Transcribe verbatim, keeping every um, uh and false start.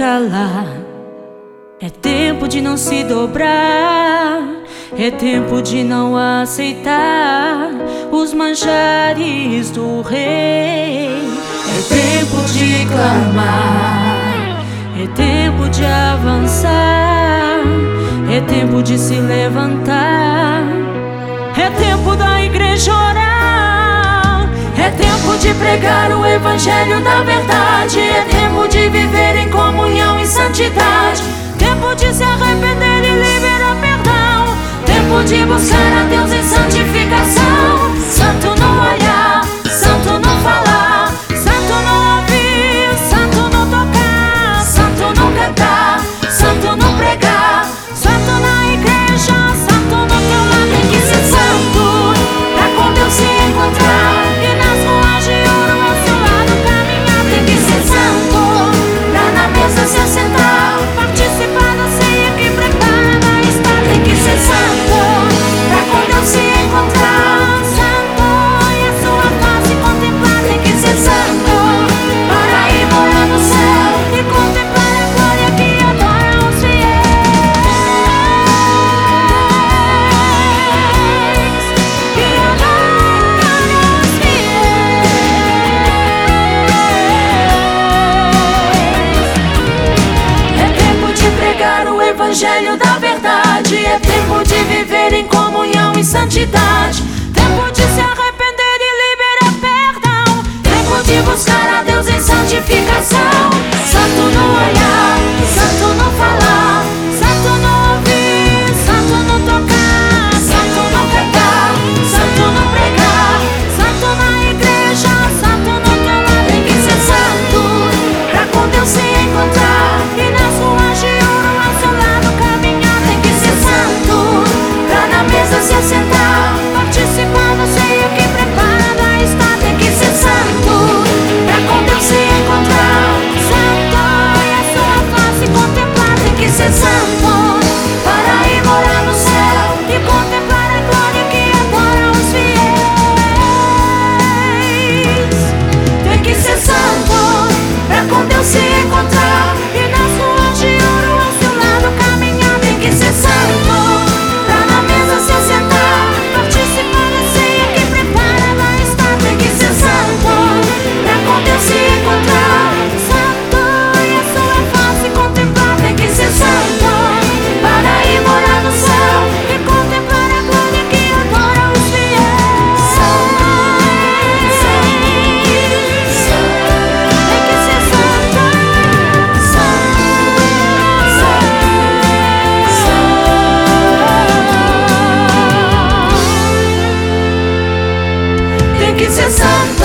calar, é tempo de não se dobrar, é tempo de não aceitar os manjares do rei. É tempo de clamar, é tempo de avançar, é tempo de se levantar, é tempo da igreja orar, é tempo de pregar o evangelho da verdade, é tempo de viver em comunhão e santidade, tempo de se arrepender e liberar perdão, tempo de buscar a Deus em santificação. Santo no olhar, santo no falar, santo no ouvir, santo no tocar, santo no cantar, santo no pregar, santo na igreja, santo no teu lar. Tem que ser santo pra com Deus se encontrar e nas ruas de ouro ao seu lado caminhar. Tem que ser santo pra na mesa se assentar, participar da ceia que preparada está. Tem que ser santo pra com Deus se encontrar, santo e a sua face contemplar. Tem que ser santo para ir morar no céu e contemplar a glória que adora os fiéis, que adora os fiéis. É tempo de pregar o evangelho da verdade, é tempo de viver em comunhão e santidade, tempo de se arrepender e liberar perdão, tempo de buscar a Deus em santificação. Santo no olhar, santo no falar, santo no ouvir, santo no tocar, santo no cantar, santo no pregar, santo na igreja, santo no teu lar. Tem que ser santo pra com Deus se encontrar e nas ruas de ouro ao seu lado caminhar. Tem que ser santo pra na mesa se assentar, participar da ceia que preparada está. Tem que ser santo pra com Deus se encontrar, santo e a sua face contemplar. Tem que ser santo para ir morar no céu e contemplar a glória que adora os fiéis. Tem que ser santo pra com Deus se encontrar e nas ruas de ouro ao seu lado caminhar. Tem que ser santo pra na mesa se assentar, participar da ceia que preparada está. Tem que ser santo pra com Deus se encontrar, santo e a sua face contemplar. Tem que ser santo para ir morar no céu e contemplar a glória que adora os fiéis. Tem que ser santo, tem que ser santo.